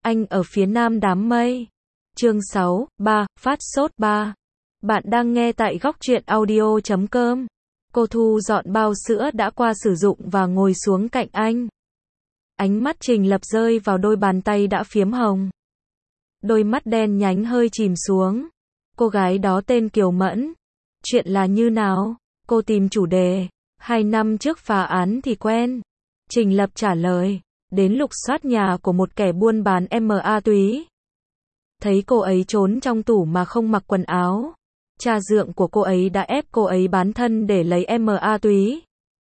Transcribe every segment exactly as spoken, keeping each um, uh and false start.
Anh ở phía nam đám mây. Chương sáu, ba, phát sốt ba. Bạn đang nghe tại góc truyện audio chấm com. Cô thu dọn bao sữa đã qua sử dụng và ngồi xuống cạnh anh. Ánh mắt Trình Lập rơi vào đôi bàn tay đã phiếm hồng. Đôi mắt đen nhánh hơi chìm xuống. Cô gái đó tên Kiều Mẫn. Chuyện là như nào? Cô tìm chủ đề. Hai năm trước phá án thì quen. Trình Lập trả lời. Đến lục soát nhà của một kẻ buôn bán ma túy. Thấy cô ấy trốn trong tủ mà không mặc quần áo. Cha dượng của cô ấy đã ép cô ấy bán thân để lấy ma túy.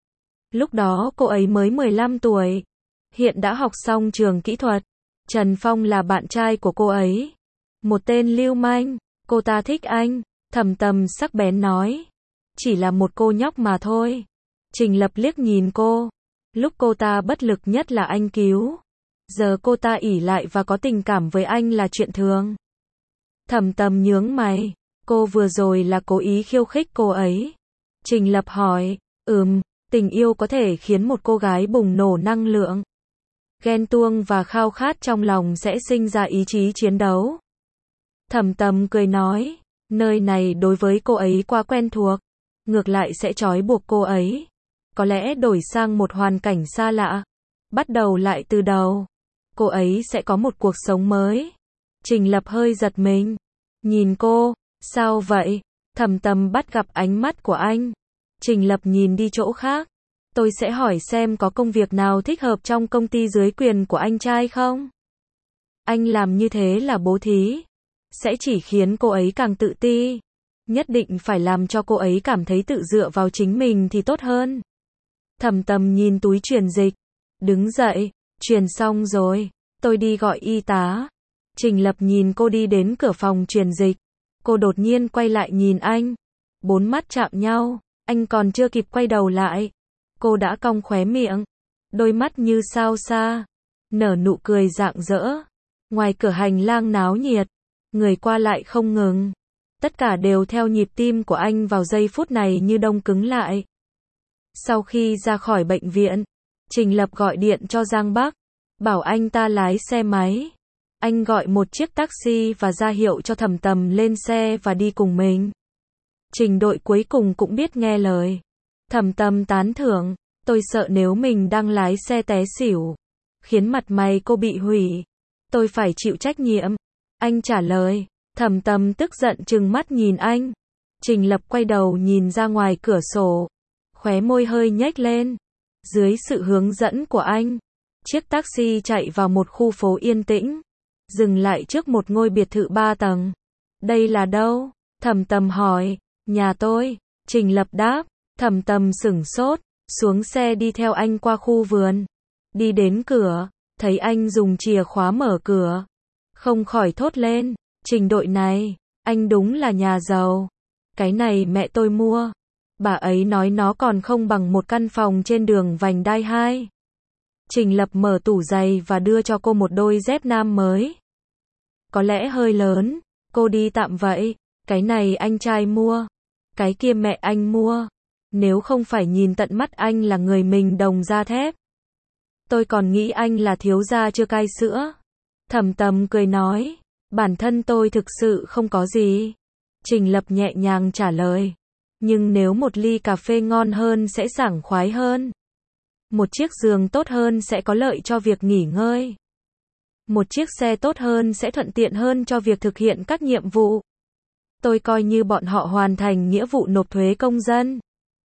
Lúc đó cô ấy mới mười lăm tuổi. Hiện đã học xong trường kỹ thuật. Trần Phong là bạn trai của cô ấy. Một tên lưu manh. Cô ta thích anh. Thầm Tầm sắc bén nói. Chỉ là một cô nhóc mà thôi. Trình Lập liếc nhìn cô. Lúc cô ta bất lực nhất là anh cứu. Giờ cô ta ỷ lại và có tình cảm với anh là chuyện thường. Thầm Tầm nhướng mày. Cô vừa rồi là cố ý khiêu khích cô ấy. Trình Lập hỏi. Ừm, tình yêu có thể khiến một cô gái bùng nổ năng lượng. Ghen tuông và khao khát trong lòng sẽ sinh ra ý chí chiến đấu. Thầm Tầm cười nói. Nơi này đối với cô ấy quá quen thuộc. Ngược lại sẽ trói buộc cô ấy. Có lẽ đổi sang một hoàn cảnh xa lạ. Bắt đầu lại từ đầu. Cô ấy sẽ có một cuộc sống mới. Trình Lập hơi giật mình. Nhìn cô. Sao vậy? Thầm Tầm bắt gặp ánh mắt của anh. Trình Lập nhìn đi chỗ khác. Tôi sẽ hỏi xem có công việc nào thích hợp trong công ty dưới quyền của anh trai không? Anh làm như thế là bố thí. Sẽ chỉ khiến cô ấy càng tự ti. Nhất định phải làm cho cô ấy cảm thấy tự dựa vào chính mình thì tốt hơn. Thầm Tầm nhìn túi truyền dịch. Đứng dậy. Truyền xong rồi. Tôi đi gọi y tá. Trình Lập nhìn cô đi đến cửa phòng truyền dịch. Cô đột nhiên quay lại nhìn anh. Bốn mắt chạm nhau. Anh còn chưa kịp quay đầu lại. Cô đã cong khóe miệng. Đôi mắt như sao xa. Nở nụ cười rạng rỡ. Ngoài cửa hành lang náo nhiệt. Người qua lại không ngừng. Tất cả đều theo nhịp tim của anh vào giây phút này như đông cứng lại. Sau khi ra khỏi bệnh viện, Trình Lập gọi điện cho Giang Bắc. Bảo anh ta lái xe máy. Anh gọi một chiếc taxi và ra hiệu cho Thầm Tầm lên xe và đi cùng mình. Trình đội cuối cùng cũng biết nghe lời. Thầm Tầm tán thưởng. Tôi sợ nếu mình đang lái xe té xỉu. Khiến mặt mày cô bị hủy. Tôi phải chịu trách nhiệm. Anh trả lời. Thầm Tầm tức giận trừng mắt nhìn anh. Trình Lập quay đầu nhìn ra ngoài cửa sổ. Khóe môi hơi nhếch lên. Dưới sự hướng dẫn của anh, chiếc taxi chạy vào một khu phố yên tĩnh. Dừng lại trước một ngôi biệt thự ba tầng. Đây là đâu? Thầm Tầm hỏi. Nhà tôi. Trình Lập đáp. Thầm Tầm sửng sốt. Xuống xe đi theo anh qua khu vườn. Đi đến cửa. Thấy anh dùng chìa khóa mở cửa. Không khỏi thốt lên. Trình đội này. Anh đúng là nhà giàu. Cái này mẹ tôi mua. Bà ấy nói nó còn không bằng một căn phòng trên đường Vành Đai hai. Trình Lập mở tủ giày và đưa cho cô một đôi dép nam mới. Có lẽ hơi lớn. Cô đi tạm vậy. Cái này anh trai mua. Cái kia mẹ anh mua. Nếu không phải nhìn tận mắt anh là người mình đồng da thép. Tôi còn nghĩ anh là thiếu gia chưa cai sữa. Thầm Tầm cười nói. Bản thân tôi thực sự không có gì. Trình Lập nhẹ nhàng trả lời. Nhưng nếu một ly cà phê ngon hơn sẽ sảng khoái hơn. Một chiếc giường tốt hơn sẽ có lợi cho việc nghỉ ngơi. Một chiếc xe tốt hơn sẽ thuận tiện hơn cho việc thực hiện các nhiệm vụ. Tôi coi như bọn họ hoàn thành nghĩa vụ nộp thuế công dân.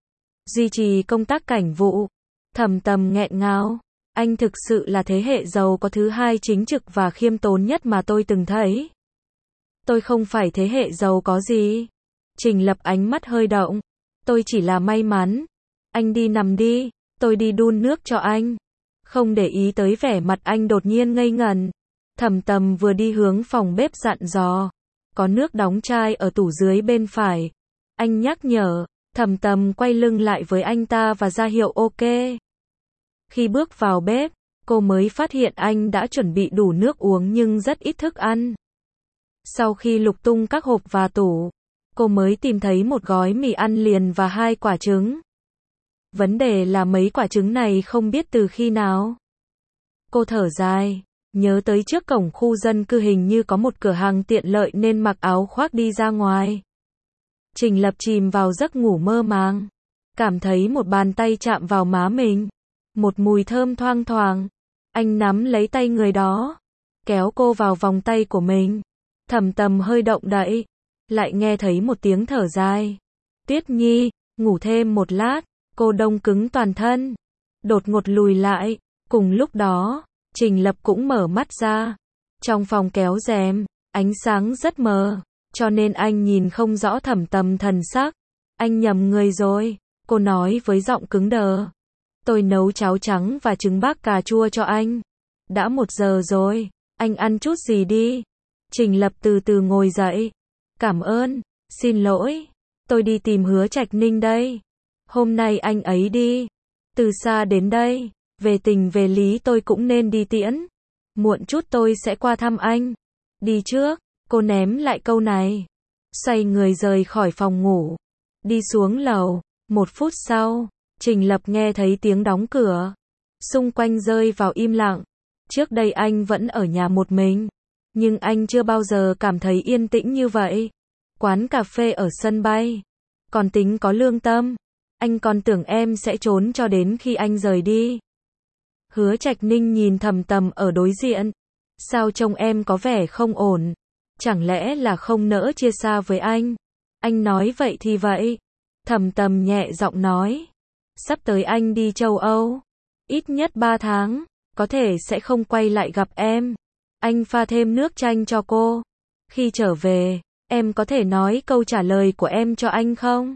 Duy trì công tác cảnh vụ. Thầm Tầm nghẹn ngào. Anh thực sự là thế hệ giàu có thứ hai chính trực và khiêm tốn nhất mà tôi từng thấy. Tôi không phải thế hệ giàu có gì. Trình Lập ánh mắt hơi động. Tôi chỉ là may mắn. Anh đi nằm đi. Tôi đi đun nước cho anh. Không để ý tới vẻ mặt anh đột nhiên ngây ngẩn. Thầm Tầm vừa đi hướng phòng bếp dặn dò. Có nước đóng chai ở tủ dưới bên phải. Anh nhắc nhở. Thầm Tầm quay lưng lại với anh ta và ra hiệu ok. Khi bước vào bếp, cô mới phát hiện anh đã chuẩn bị đủ nước uống nhưng rất ít thức ăn. Sau khi lục tung các hộp và tủ, cô mới tìm thấy một gói mì ăn liền và hai quả trứng. Vấn đề là mấy quả trứng này không biết từ khi nào. Cô thở dài. Nhớ tới trước cổng khu dân cư hình như có một cửa hàng tiện lợi nên mặc áo khoác đi ra ngoài. Trình Lập chìm vào giấc ngủ mơ màng. Cảm thấy một bàn tay chạm vào má mình. Một mùi thơm thoang thoảng. Anh nắm lấy tay người đó. Kéo cô vào vòng tay của mình. Thầm Tầm hơi động đậy. Lại nghe thấy một tiếng thở dài. Tuyết Nhi, ngủ thêm một lát. Cô đông cứng toàn thân. Đột ngột lùi lại. Cùng lúc đó, Trình Lập cũng mở mắt ra. Trong phòng kéo rèm, ánh sáng rất mờ. Cho nên anh nhìn không rõ Thẩm Tầm thần sắc. Anh nhầm người rồi. Cô nói với giọng cứng đờ. Tôi nấu cháo trắng và trứng bác cà chua cho anh. Đã một giờ rồi. Anh ăn chút gì đi. Trình Lập từ từ ngồi dậy. Cảm ơn. Xin lỗi. Tôi đi tìm Hứa Trạch Ninh đây. Hôm nay anh ấy đi. Từ xa đến đây. Về tình về lý tôi cũng nên đi tiễn. Muộn chút tôi sẽ qua thăm anh. Đi trước. Cô ném lại câu này. Xoay người rời khỏi phòng ngủ. Đi xuống lầu. Một phút sau, Trình Lập nghe thấy tiếng đóng cửa. Xung quanh rơi vào im lặng. Trước đây anh vẫn ở nhà một mình. Nhưng anh chưa bao giờ cảm thấy yên tĩnh như vậy. Quán cà phê ở sân bay. Còn tính có lương tâm. Anh còn tưởng em sẽ trốn cho đến khi anh rời đi. Hứa Trạch Ninh nhìn Thầm Tầm ở đối diện. Sao trông em có vẻ không ổn? Chẳng lẽ là không nỡ chia xa với anh? Anh nói vậy thì vậy. Thầm Tầm nhẹ giọng nói. Sắp tới anh đi châu Âu. Ít nhất ba tháng. Có thể sẽ không quay lại gặp em. Anh pha thêm nước chanh cho cô. Khi trở về, em có thể nói câu trả lời của em cho anh không?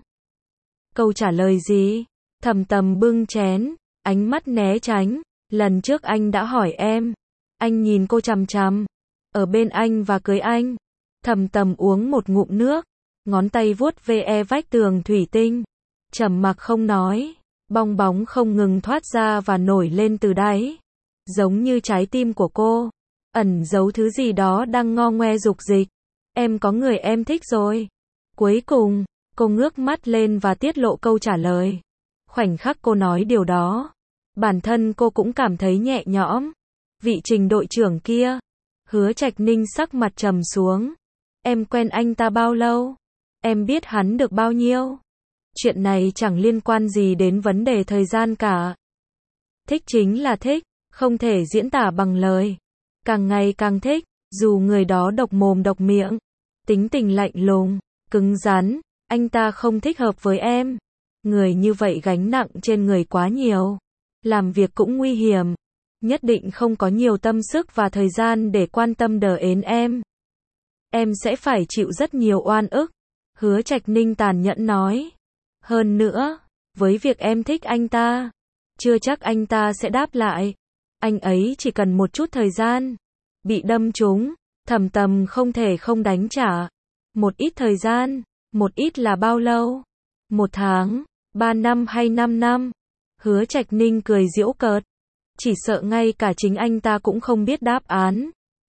Câu trả lời gì? Thầm Tầm bưng chén, ánh mắt né tránh. Lần trước anh đã hỏi em. Anh nhìn cô chằm chằm. Ở bên anh và cưới anh. Thầm Tầm uống một ngụm nước. Ngón tay vuốt ve vách tường thủy tinh. Trầm mặc không nói. Bong bóng không ngừng thoát ra và nổi lên từ đáy. Giống như trái tim của cô. Ẩn giấu thứ gì đó đang ngo ngoe dục dịch. Em có người em thích rồi. Cuối cùng, cô ngước mắt lên và tiết lộ câu trả lời. Khoảnh khắc cô nói điều đó. Bản thân cô cũng cảm thấy nhẹ nhõm. Vị Trình đội trưởng kia. Hứa Trạch Ninh sắc mặt trầm xuống. Em quen anh ta bao lâu? Em biết hắn được bao nhiêu? Chuyện này chẳng liên quan gì đến vấn đề thời gian cả. Thích chính là thích, không thể diễn tả bằng lời. Càng ngày càng thích, dù người đó độc mồm độc miệng, tính tình lạnh lùng, cứng rắn, anh ta không thích hợp với em. Người như vậy gánh nặng trên người quá nhiều. Làm việc cũng nguy hiểm. Nhất định không có nhiều tâm sức và thời gian để quan tâm đờ ến em. Em sẽ phải chịu rất nhiều oan ức. Hứa Trạch Ninh tàn nhẫn nói. Hơn nữa, với việc em thích anh ta, chưa chắc anh ta sẽ đáp lại. Anh ấy chỉ cần một chút thời gian. Bị đâm trúng, Thầm Tầm không thể không đánh trả. Một ít thời gian, một ít là bao lâu? Một tháng, ba năm hay năm năm? Hứa Trạch Ninh cười giễu cợt. Chỉ sợ ngay cả chính anh ta cũng không biết đáp án.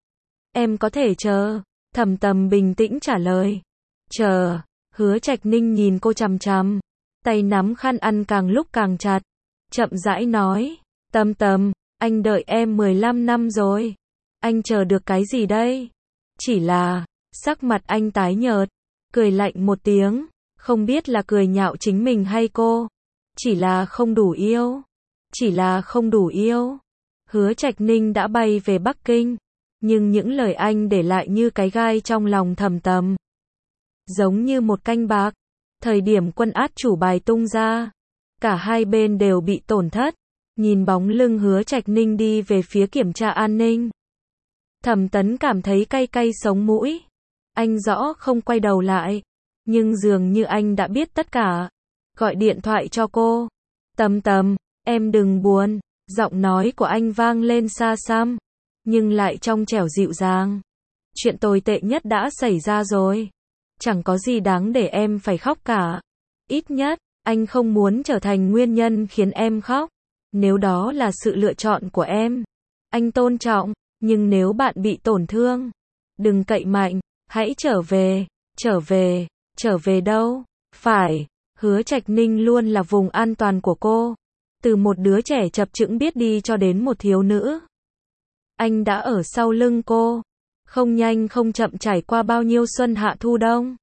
Em có thể chờ. Thầm Tầm bình tĩnh trả lời. Chờ. Hứa Trạch Ninh nhìn cô chằm chằm. Tay nắm khăn ăn càng lúc càng chặt. Chậm rãi nói. Tầm Tầm, anh đợi em mười lăm năm rồi. Anh chờ được cái gì đây? Chỉ là, sắc mặt anh tái nhợt. Cười lạnh một tiếng. Không biết là cười nhạo chính mình hay cô. Chỉ là không đủ yêu. Chỉ là không đủ yêu. Hứa Trạch Ninh đã bay về Bắc Kinh. Nhưng những lời anh để lại như cái gai trong lòng Thầm Tầm. Giống như một canh bạc. Thời điểm quân át chủ bài tung ra. Cả hai bên đều bị tổn thất. Nhìn bóng lưng Hứa Trạch Ninh đi về phía kiểm tra an ninh. Thẩm Tấn cảm thấy cay cay sống mũi. Anh rõ không quay đầu lại. Nhưng dường như anh đã biết tất cả. Gọi điện thoại cho cô. Tầm Tầm, em đừng buồn. Giọng nói của anh vang lên xa xăm. Nhưng lại trong trẻo dịu dàng. Chuyện tồi tệ nhất đã xảy ra rồi. Chẳng có gì đáng để em phải khóc cả. Ít nhất, anh không muốn trở thành nguyên nhân khiến em khóc. Nếu đó là sự lựa chọn của em, anh tôn trọng. Nhưng nếu bạn bị tổn thương, đừng cậy mạnh. Hãy trở về. Trở về. Trở về đâu? Phải. Hứa Trạch Ninh luôn là vùng an toàn của cô. Từ một đứa trẻ chập chững biết đi cho đến một thiếu nữ Anh đã ở sau lưng cô. Không nhanh không chậm trải qua bao nhiêu xuân hạ thu đông.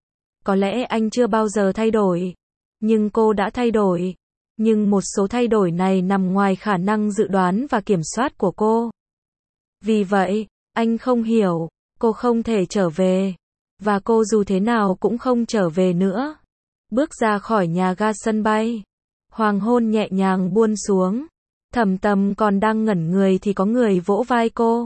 Có lẽ anh chưa bao giờ thay đổi. Nhưng cô đã thay đổi. Nhưng một số thay đổi này nằm ngoài khả năng dự đoán và kiểm soát của cô. Vì vậy, anh không hiểu, cô không thể trở về. Và cô dù thế nào cũng không trở về nữa. Bước ra khỏi nhà ga sân bay. Hoàng hôn nhẹ nhàng buông xuống. Thẩm Tầm còn đang ngẩn người thì có người vỗ vai cô.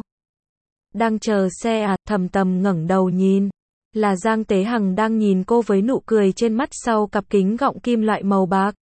Đang chờ xe à? Thẩm Tầm ngẩng đầu nhìn. Là Giang Tế Hằng đang nhìn cô với nụ cười trên mắt sau cặp kính gọng kim loại màu bạc.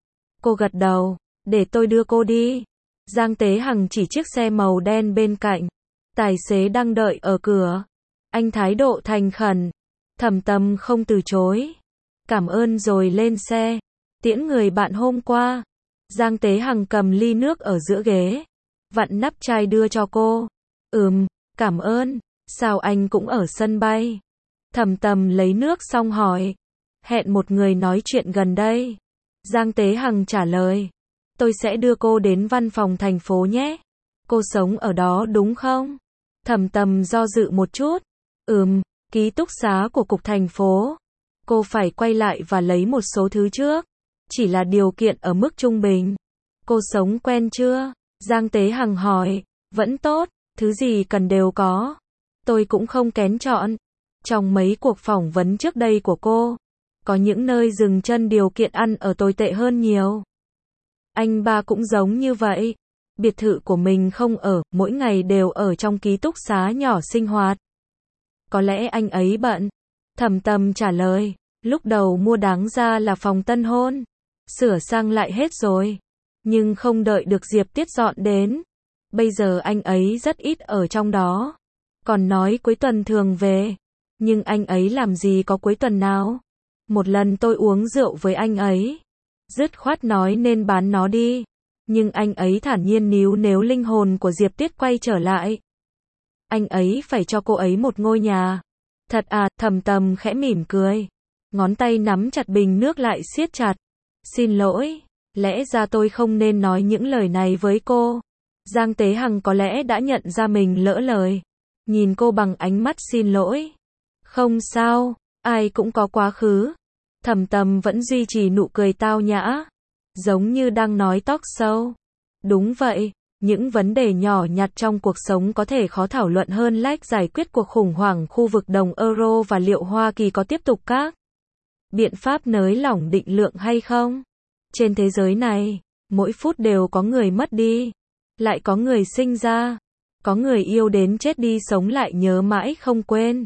Cô gật đầu. Để tôi đưa cô đi. Giang Tế Hằng chỉ chiếc xe màu đen bên cạnh. Tài xế đang đợi ở cửa. Anh thái độ thành khẩn. Thẩm Tầm không từ chối. Cảm ơn rồi lên xe. Tiễn người bạn hôm qua. Giang Tế Hằng cầm ly nước ở giữa ghế. Vặn nắp chai đưa cho cô. Ừm, cảm ơn. Sao anh cũng ở sân bay? Thẩm Tầm lấy nước xong hỏi. Hẹn một người nói chuyện gần đây. Giang Tế Hằng trả lời. Tôi sẽ đưa cô đến văn phòng thành phố nhé. Cô sống ở đó đúng không? Thẩm Tầm do dự một chút. Ừm, ký túc xá của cục thành phố. Cô phải quay lại và lấy một số thứ trước. Chỉ là điều kiện ở mức trung bình. Cô sống quen chưa? Giang Tế Hằng hỏi. Vẫn tốt, thứ gì cần đều có. Tôi cũng không kén chọn. Trong mấy cuộc phỏng vấn trước đây của cô, có những nơi dừng chân điều kiện ăn ở tồi tệ hơn nhiều. Anh ba cũng giống như vậy. Biệt thự của mình không ở, mỗi ngày đều ở trong ký túc xá nhỏ sinh hoạt. Có lẽ anh ấy bận. Thẩm Tầm trả lời. Lúc đầu mua đáng ra là phòng tân hôn. Sửa sang lại hết rồi. Nhưng không đợi được Diệp Tiết dọn đến. Bây giờ anh ấy rất ít ở trong đó. Còn nói cuối tuần thường về. Nhưng anh ấy làm gì có cuối tuần nào. Một lần tôi uống rượu với anh ấy. Dứt khoát nói nên bán nó đi. Nhưng anh ấy thản nhiên níu nếu linh hồn của Diệp Tiết quay trở lại. Anh ấy phải cho cô ấy một ngôi nhà. Thật à? Thẩm Tầm khẽ mỉm cười. Ngón tay nắm chặt bình nước lại siết chặt. Xin lỗi, lẽ ra tôi không nên nói những lời này với cô. Giang Tế Hằng có lẽ đã nhận ra mình lỡ lời. Nhìn cô bằng ánh mắt xin lỗi. Không sao, ai cũng có quá khứ. Thẩm Tầm vẫn duy trì nụ cười tao nhã. Giống như đang nói talk show. Đúng vậy, những vấn đề nhỏ nhặt trong cuộc sống có thể khó thảo luận hơn like giải quyết cuộc khủng hoảng khu vực đồng euro và liệu Hoa Kỳ có tiếp tục các biện pháp nới lỏng định lượng hay không. Trên thế giới này, mỗi phút đều có người mất đi. Lại có người sinh ra. Có người yêu đến chết đi sống lại nhớ mãi không quên.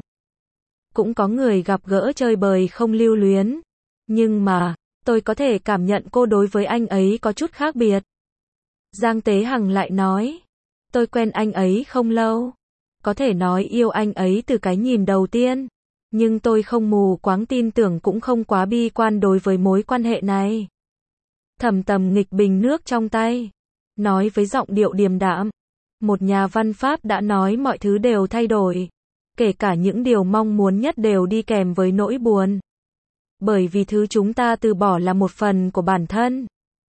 Cũng có người gặp gỡ chơi bời không lưu luyến. Nhưng mà, tôi có thể cảm nhận cô đối với anh ấy có chút khác biệt. Giang Tế Hằng lại nói. Tôi quen anh ấy không lâu. Có thể nói yêu anh ấy từ cái nhìn đầu tiên. Nhưng tôi không mù quáng tin tưởng cũng không quá bi quan đối với mối quan hệ này. Thẩm Tầm nghịch bình nước trong tay. Nói với giọng điệu điềm đạm. Một nhà văn Pháp đã nói mọi thứ đều thay đổi. Kể cả những điều mong muốn nhất đều đi kèm với nỗi buồn. Bởi vì thứ chúng ta từ bỏ là một phần của bản thân.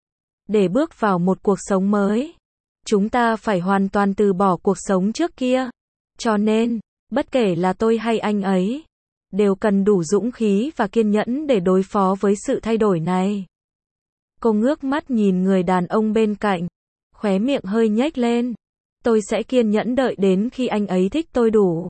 Để bước vào một cuộc sống mới, chúng ta phải hoàn toàn từ bỏ cuộc sống trước kia. Cho nên, bất kể là tôi hay anh ấy, đều cần đủ dũng khí và kiên nhẫn để đối phó với sự thay đổi này. Cô ngước mắt nhìn người đàn ông bên cạnh, khóe miệng hơi nhếch lên. Tôi sẽ kiên nhẫn đợi đến khi anh ấy thích tôi đủ.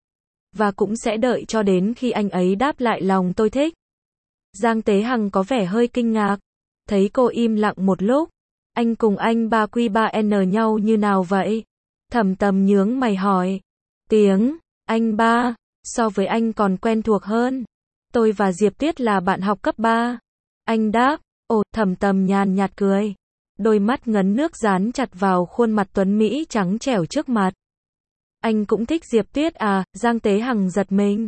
Và cũng sẽ đợi cho đến khi anh ấy đáp lại lòng tôi thích. Giang Tế Hằng có vẻ hơi kinh ngạc. Thấy cô im lặng một lúc. Anh cùng anh ba quy ba N nhau như nào vậy? Thẩm Tầm nhướng mày hỏi. Tiếng, anh ba, so với anh còn quen thuộc hơn. Tôi và Diệp Tiết là bạn học cấp ba. Anh đáp. Ồ, Thẩm Tầm nhàn nhạt cười. Đôi mắt ngấn nước dán chặt vào khuôn mặt tuấn Mỹ trắng trẻo trước mặt. Anh cũng thích Diệp Tiết à? Giang Tế Hằng giật mình.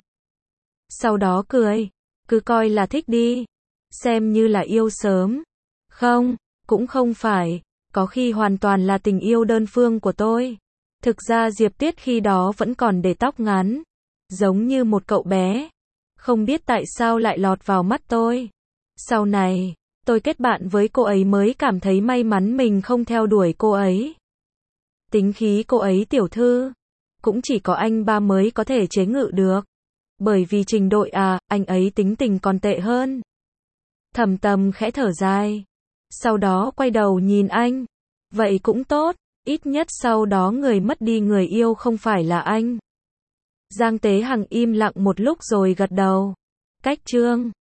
Sau đó cười. Cứ coi là thích đi. Xem như là yêu sớm. Không, cũng không phải. Có khi hoàn toàn là tình yêu đơn phương của tôi. Thực ra Diệp Tiết khi đó vẫn còn để tóc ngắn. Giống như một cậu bé. Không biết tại sao lại lọt vào mắt tôi. Sau này, tôi kết bạn với cô ấy mới cảm thấy may mắn mình không theo đuổi cô ấy. Tính khí cô ấy tiểu thư, cũng chỉ có anh ba mới có thể chế ngự được. Bởi vì Trình Đội à, anh ấy tính tình còn tệ hơn. Thẩm Tầm khẽ thở dài. Sau đó quay đầu nhìn anh. Vậy cũng tốt, ít nhất sau đó người mất đi người yêu không phải là anh. Giang Tế Hằng im lặng một lúc rồi gật đầu. Cách chương